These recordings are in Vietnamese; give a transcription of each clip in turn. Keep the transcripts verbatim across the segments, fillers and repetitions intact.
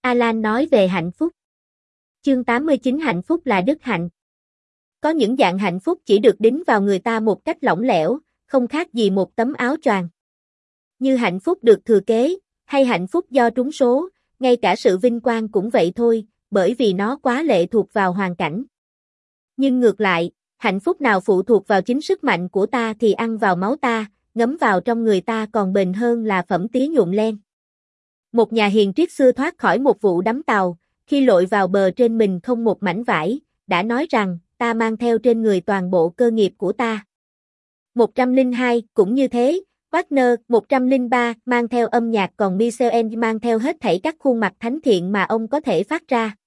Alan nói về hạnh phúc. Chương tám mươi chín Hạnh phúc là đức hạnh. Có những dạng hạnh phúc chỉ được đính vào người ta một cách lỏng lẻo, không khác gì một tấm áo choàng. Như hạnh phúc được thừa kế, hay hạnh phúc do trúng số, ngay cả sự vinh quang cũng vậy thôi, bởi vì nó quá lệ thuộc vào hoàn cảnh. Nhưng ngược lại, hạnh phúc nào phụ thuộc vào chính sức mạnh của ta thì ăn vào máu ta, ngấm vào trong người ta còn bền hơn là phẩm tía nhuộm len. Một nhà hiền triết xưa thoát khỏi một vụ đắm tàu, khi lội vào bờ trên mình không một mảnh vải, đã nói rằng, ta mang theo trên người toàn bộ cơ nghiệp của ta. một trăm lẻ hai cũng như thế, Wagner một trăm lẻ ba mang theo âm nhạc còn Michel mang theo hết thảy các khuôn mặt thánh thiện mà ông có thể phát ra.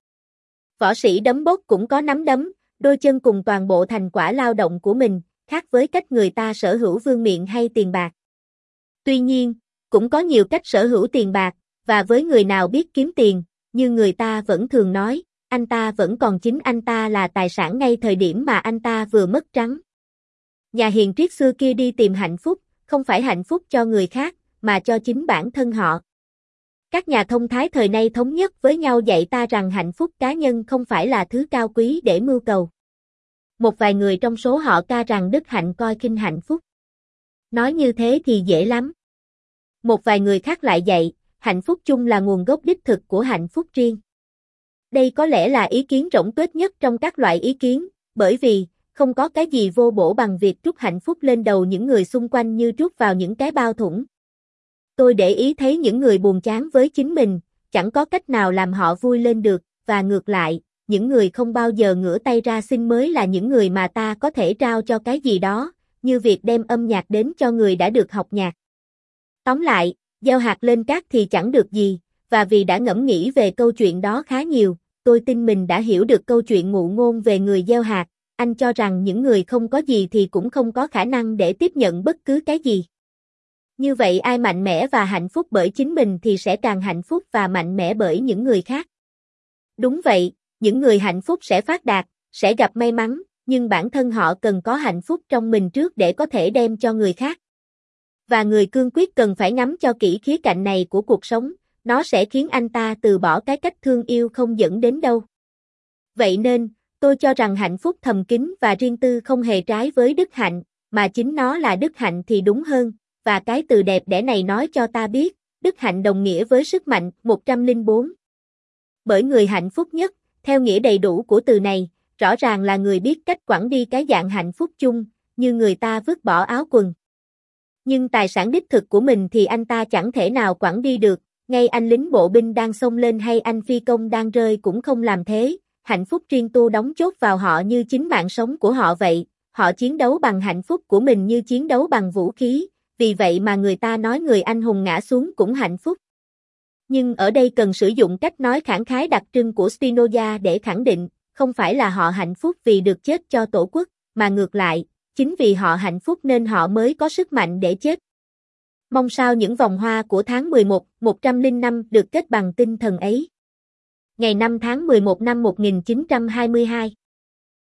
Võ sĩ đấm bốc cũng có nắm đấm, đôi chân cùng toàn bộ thành quả lao động của mình, khác với cách người ta sở hữu vương miện hay tiền bạc. Tuy nhiên, cũng có nhiều cách sở hữu tiền bạc, và với người nào biết kiếm tiền, như người ta vẫn thường nói, anh ta vẫn còn chính anh ta là tài sản ngay thời điểm mà anh ta vừa mất trắng. Nhà hiền triết xưa kia đi tìm hạnh phúc, không phải hạnh phúc cho người khác, mà cho chính bản thân họ. Các nhà thông thái thời nay thống nhất với nhau dạy ta rằng hạnh phúc cá nhân không phải là thứ cao quý để mưu cầu. Một vài người trong số họ ca rằng đức hạnh coi khinh hạnh phúc. Nói như thế thì dễ lắm. Một vài người khác lại dạy, hạnh phúc chung là nguồn gốc đích thực của hạnh phúc riêng. Đây có lẽ là ý kiến rỗng tuếch nhất trong các loại ý kiến, bởi vì, không có cái gì vô bổ bằng việc trút hạnh phúc lên đầu những người xung quanh như trút vào những cái bao thủng. Tôi để ý thấy những người buồn chán với chính mình, chẳng có cách nào làm họ vui lên được, và ngược lại, những người không bao giờ ngửa tay ra xin mới là những người mà ta có thể trao cho cái gì đó, như việc đem âm nhạc đến cho người đã được học nhạc. Tóm lại, gieo hạt lên cát thì chẳng được gì, và vì đã ngẫm nghĩ về câu chuyện đó khá nhiều, tôi tin mình đã hiểu được câu chuyện ngụ ngôn về người gieo hạt. Anh cho rằng những người không có gì thì cũng không có khả năng để tiếp nhận bất cứ cái gì. Như vậy ai mạnh mẽ và hạnh phúc bởi chính mình thì sẽ càng hạnh phúc và mạnh mẽ bởi những người khác. Đúng vậy, những người hạnh phúc sẽ phát đạt, sẽ gặp may mắn, nhưng bản thân họ cần có hạnh phúc trong mình trước để có thể đem cho người khác. Và người cương quyết cần phải ngắm cho kỹ khía cạnh này của cuộc sống, nó sẽ khiến anh ta từ bỏ cái cách thương yêu không dẫn đến đâu. Vậy nên, tôi cho rằng hạnh phúc thầm kín và riêng tư không hề trái với đức hạnh, mà chính nó là đức hạnh thì đúng hơn, và cái từ đẹp đẽ này nói cho ta biết, đức hạnh đồng nghĩa với sức mạnh. một trăm lẻ bốn. Bởi người hạnh phúc nhất, theo nghĩa đầy đủ của từ này, rõ ràng là người biết cách quẳng đi cái dạng hạnh phúc chung, như người ta vứt bỏ áo quần. Nhưng tài sản đích thực của mình thì anh ta chẳng thể nào quẳng đi được, ngay anh lính bộ binh đang xông lên hay anh phi công đang rơi cũng không làm thế. Hạnh phúc riêng tu đóng chốt vào họ như chính mạng sống của họ vậy, họ chiến đấu bằng hạnh phúc của mình như chiến đấu bằng vũ khí, vì vậy mà người ta nói người anh hùng ngã xuống cũng hạnh phúc. Nhưng ở đây cần sử dụng cách nói khẳng khái đặc trưng của Spinoza để khẳng định, không phải là họ hạnh phúc vì được chết cho tổ quốc, mà ngược lại, chính vì họ hạnh phúc nên họ mới có sức mạnh để chết. Mong sao những vòng hoa của tháng mười một, một trăm lẻ năm được kết bằng tinh thần ấy. Ngày năm tháng mười một năm một nghìn chín trăm hai mươi hai